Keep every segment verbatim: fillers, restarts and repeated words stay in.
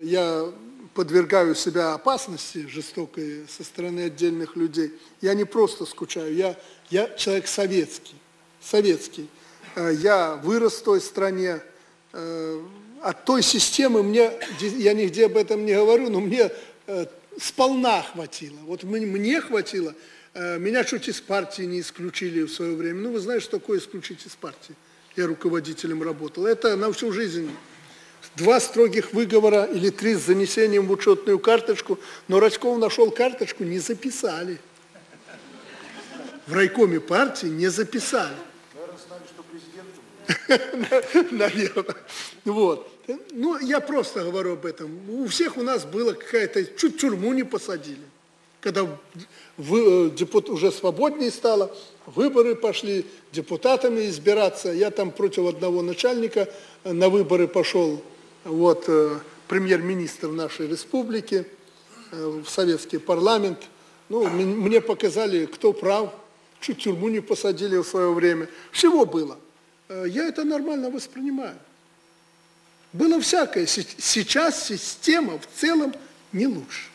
я подвергаю себя опасности жестокой со стороны отдельных людей. Я не просто скучаю, я, я человек советский. советский. Я вырос в той стране, от той системы мне, я нигде об этом не говорю, но мне сполна хватило. Вот мне хватило, меня чуть из партии не исключили в свое время. Ну, вы знаете, что такое исключить из партии? Я руководителем работал. Это на всю жизнь. Два строгих выговора или три с занесением в учетную карточку, но Рачков нашел карточку, не записали. В райкоме партии не записали. Наверное. Вот. Ну, я просто говорю об этом. У всех у нас было какая-то... Чуть тюрьму не посадили. Когда вы, депутат, уже свободнее стало, выборы пошли, депутатами избираться. Я там против одного начальника на выборы пошел, вот, премьер-министр нашей республики, в советский парламент. Ну, мне показали, кто прав. Чуть тюрьму не посадили в свое время. Всего было. Я это нормально воспринимаю. Было всякое. Сейчас система в целом не лучше.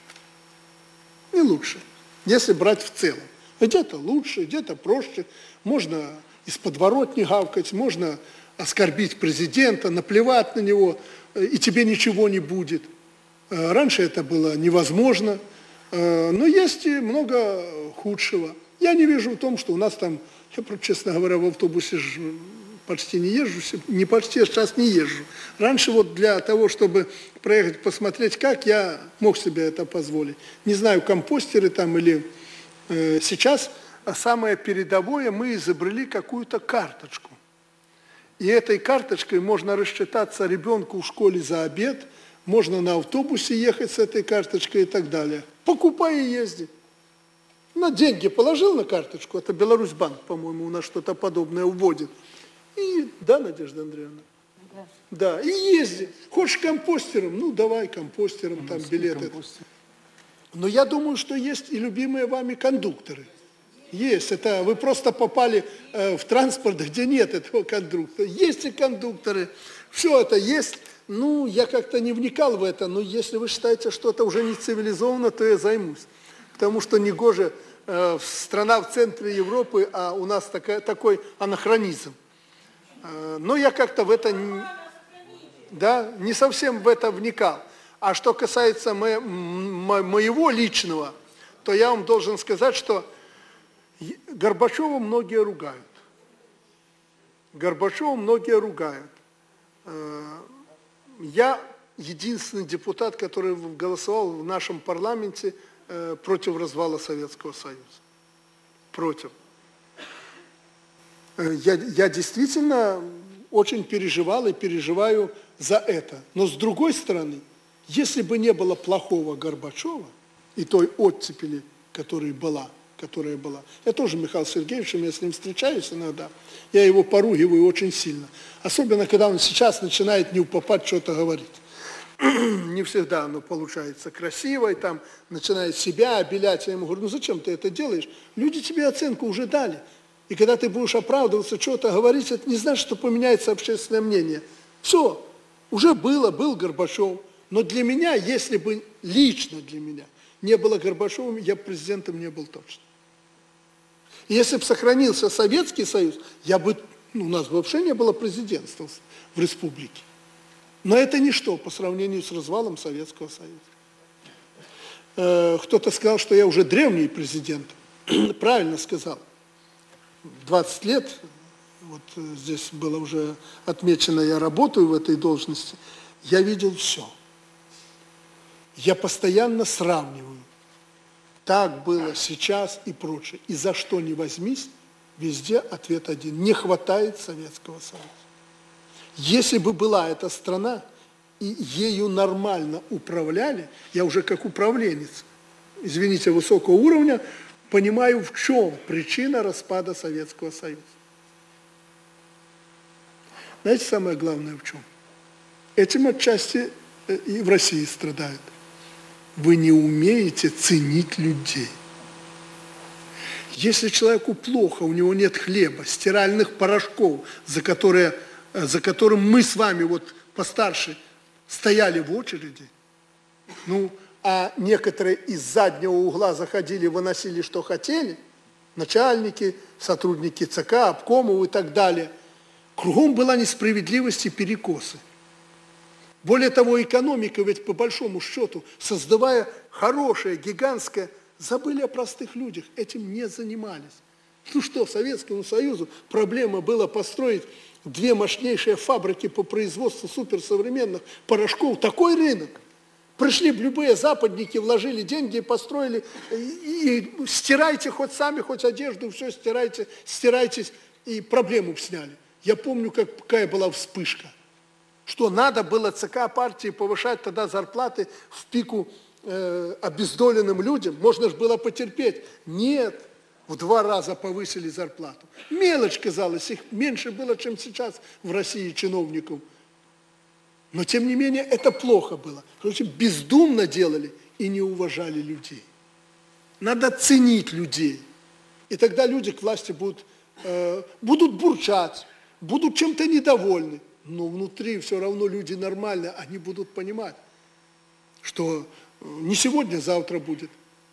Не лучше, если брать в целом. Где-то лучше, где-то проще. Можно из подворотни гавкать, можно оскорбить президента, наплевать на него, и тебе ничего не будет. Раньше это было невозможно, но есть и много худшего. Я не вижу в том, что у нас там, я, честно говоря, в автобусе почти не езжу, не почти, сейчас не езжу. Раньше вот для того, чтобы проехать, посмотреть, как, я мог себе это позволить. Не знаю, компостеры там или э, сейчас самое передовое, мы изобрели какую-то карточку. И этой карточкой можно рассчитаться ребенку в школе за обед, можно на автобусе ехать с этой карточкой и так далее. Покупай и езди. На деньги положил на карточку, это Беларусьбанк, по-моему, у нас что-то подобное вводит. И, да, Надежда Андреевна? Да. Да, и езди. Хочешь компостером? Ну, давай компостером, там билеты. Но я думаю, что есть и любимые вами кондукторы. Есть. Это вы просто попали э, в транспорт, где нет этого кондуктора. Есть и кондукторы. Все это есть. Ну, я как-то не вникал в это, но если вы считаете, что это уже не цивилизованно, то я займусь. Потому что негоже э, страна в центре Европы, а у нас такая, такой анахронизм. Но я как-то в это не, да, не совсем в это вникал. А что касается мо, мо, моего личного, то я вам должен сказать, что Горбачева многие ругают. Горбачева многие ругают. Я единственный депутат, который голосовал в нашем парламенте против развала Советского Союза. Против. Я, я действительно очень переживал и переживаю за это. Но с другой стороны, если бы не было плохого Горбачева и той оттепели, которая была, которая была, я тоже Михаил Сергеевичем, я с ним встречаюсь иногда, я его поругиваю очень сильно. Особенно, когда он сейчас начинает не упопать что-то говорить. Не всегда оно получается красиво, и там начинает себя обелять. Я ему говорю, ну зачем ты это делаешь? Люди тебе оценку уже дали. И когда ты будешь оправдываться, что-то говорить, это не значит, что поменяется общественное мнение. Все, уже было, был Горбачев. Но для меня, если бы лично для меня не было Горбачева, я бы президентом не был точно. И если бы сохранился Советский Союз, я бы, ну, у нас бы вообще не было президентства в республике. Но это ничто по сравнению с развалом Советского Союза. Э, кто-то сказал, что я уже древний президент. Правильно сказал. двадцать лет, вот здесь было уже отмечено, я работаю в этой должности, я видел все. Я постоянно сравниваю. Так было сейчас и прочее. И за что ни возьмись, везде ответ один. Не хватает Советского Союза. Если бы была эта страна, и ею нормально управляли, я уже как управленец, извините, высокого уровня, понимаю, в чем причина распада Советского Союза. Знаете, самое главное в чем? Этим отчасти и в России страдают. Вы не умеете ценить людей. Если человеку плохо, у него нет хлеба, стиральных порошков, за, которые, за которым мы с вами, вот постарше, стояли в очереди, Ну, а некоторые из заднего угла заходили, выносили, что хотели, начальники, сотрудники ЦК, обкомов и так далее. Кругом была несправедливость и перекосы. Более того, экономика ведь по большому счету, создавая хорошее, гигантское, забыли о простых людях, этим не занимались. Ну что, Советскому Союзу проблема была построить две мощнейшие фабрики по производству суперсовременных порошков, такой рынок. Пришли бы любые западники, вложили деньги и построили, и, и стирайте хоть сами, хоть одежду, все стирайте, стирайтесь, и проблему сняли. Я помню, как, какая была вспышка, что надо было ЦК партии повышать тогда зарплаты в пику э, обездоленным людям, можно же было потерпеть. Нет, в два раза повысили зарплату. Мелочь казалось, их меньше было, чем сейчас в России чиновников. Но, тем не менее, это плохо было. Короче, бездумно делали и не уважали людей. Надо ценить людей. И тогда люди к власти будут, э, будут бурчать, будут чем-то недовольны. Но внутри все равно люди нормальные, они будут понимать, что не сегодня, завтра будет.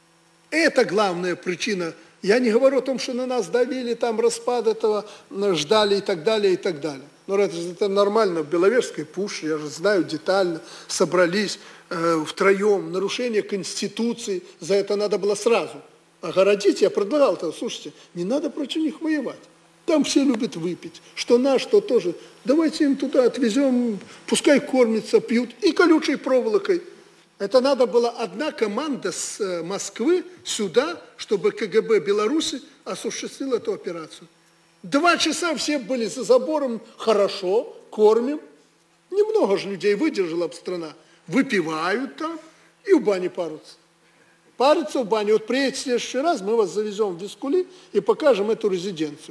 Это главная причина. Я не говорю о том, что на нас давили, там распад этого ждали и так далее, и так далее. Но это, это нормально, в Беловежской пуще, я же знаю детально, собрались э, втроем, нарушение Конституции, за это надо было сразу огородить. Я предлагал это, слушайте, не надо против них воевать. Там все любят выпить, что наш, что тоже. Давайте им туда отвезем, пускай кормятся, пьют, и колючей проволокой. Это надо было одна команда с Москвы сюда, чтобы КГБ Беларуси осуществил эту операцию. Два часа все были за забором, хорошо, кормим. Немного же людей выдержала бы страна. Выпивают там и в бане парятся. Парятся в бане. Вот приедете в следующий раз, мы вас завезем в Вискули и покажем эту резиденцию.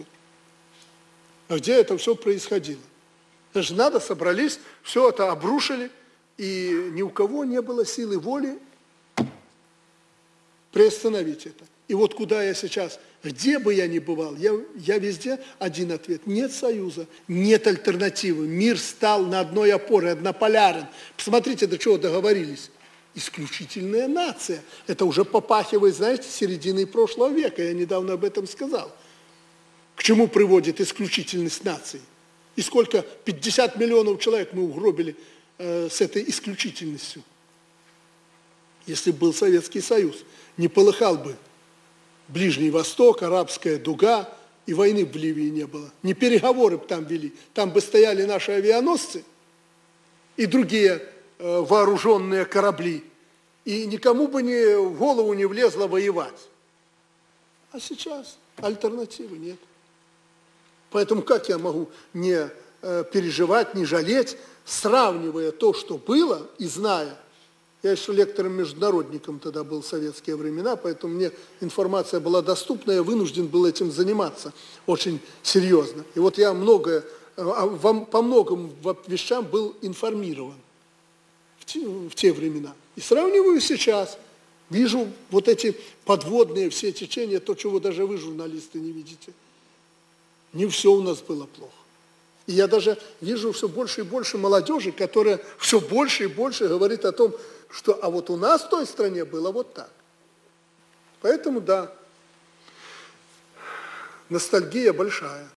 А где это все происходило? Это же надо, собрались, все это обрушили, и ни у кого не было силы воли приостановить это. И вот куда я сейчас, где бы я ни бывал, я, я везде один ответ. Нет союза, нет альтернативы. Мир стал на одной опоре, однополярен. Посмотрите, до чего договорились. Исключительная нация. Это уже попахивает, знаете, серединой прошлого века. Я недавно об этом сказал. К чему приводит исключительность нации? И сколько, пятьдесят миллионов человек мы угробили э, с этой исключительностью. Если бы был Советский Союз, не полыхал бы Ближний Восток, арабская дуга, и войны в Ливии не было. Не переговоры бы там вели. Там бы стояли наши авианосцы и другие э, вооруженные корабли. И никому бы не, в голову не влезло воевать. А сейчас альтернативы нет. Поэтому как я могу не э, переживать, не жалеть, сравнивая то, что было, и зная. Я еще лектором-международником тогда был в советские времена, поэтому мне информация была доступна, я вынужден был этим заниматься очень серьезно. И вот я многое, по многим вещам был информирован в те, в те времена. И сравниваю сейчас, вижу вот эти подводные все течения, то, чего даже вы, журналисты, не видите. Не все у нас было плохо. И я даже вижу все больше и больше молодежи, которая все больше и больше говорит о том, что а вот у нас в той стране было вот так. Поэтому да, ностальгия большая.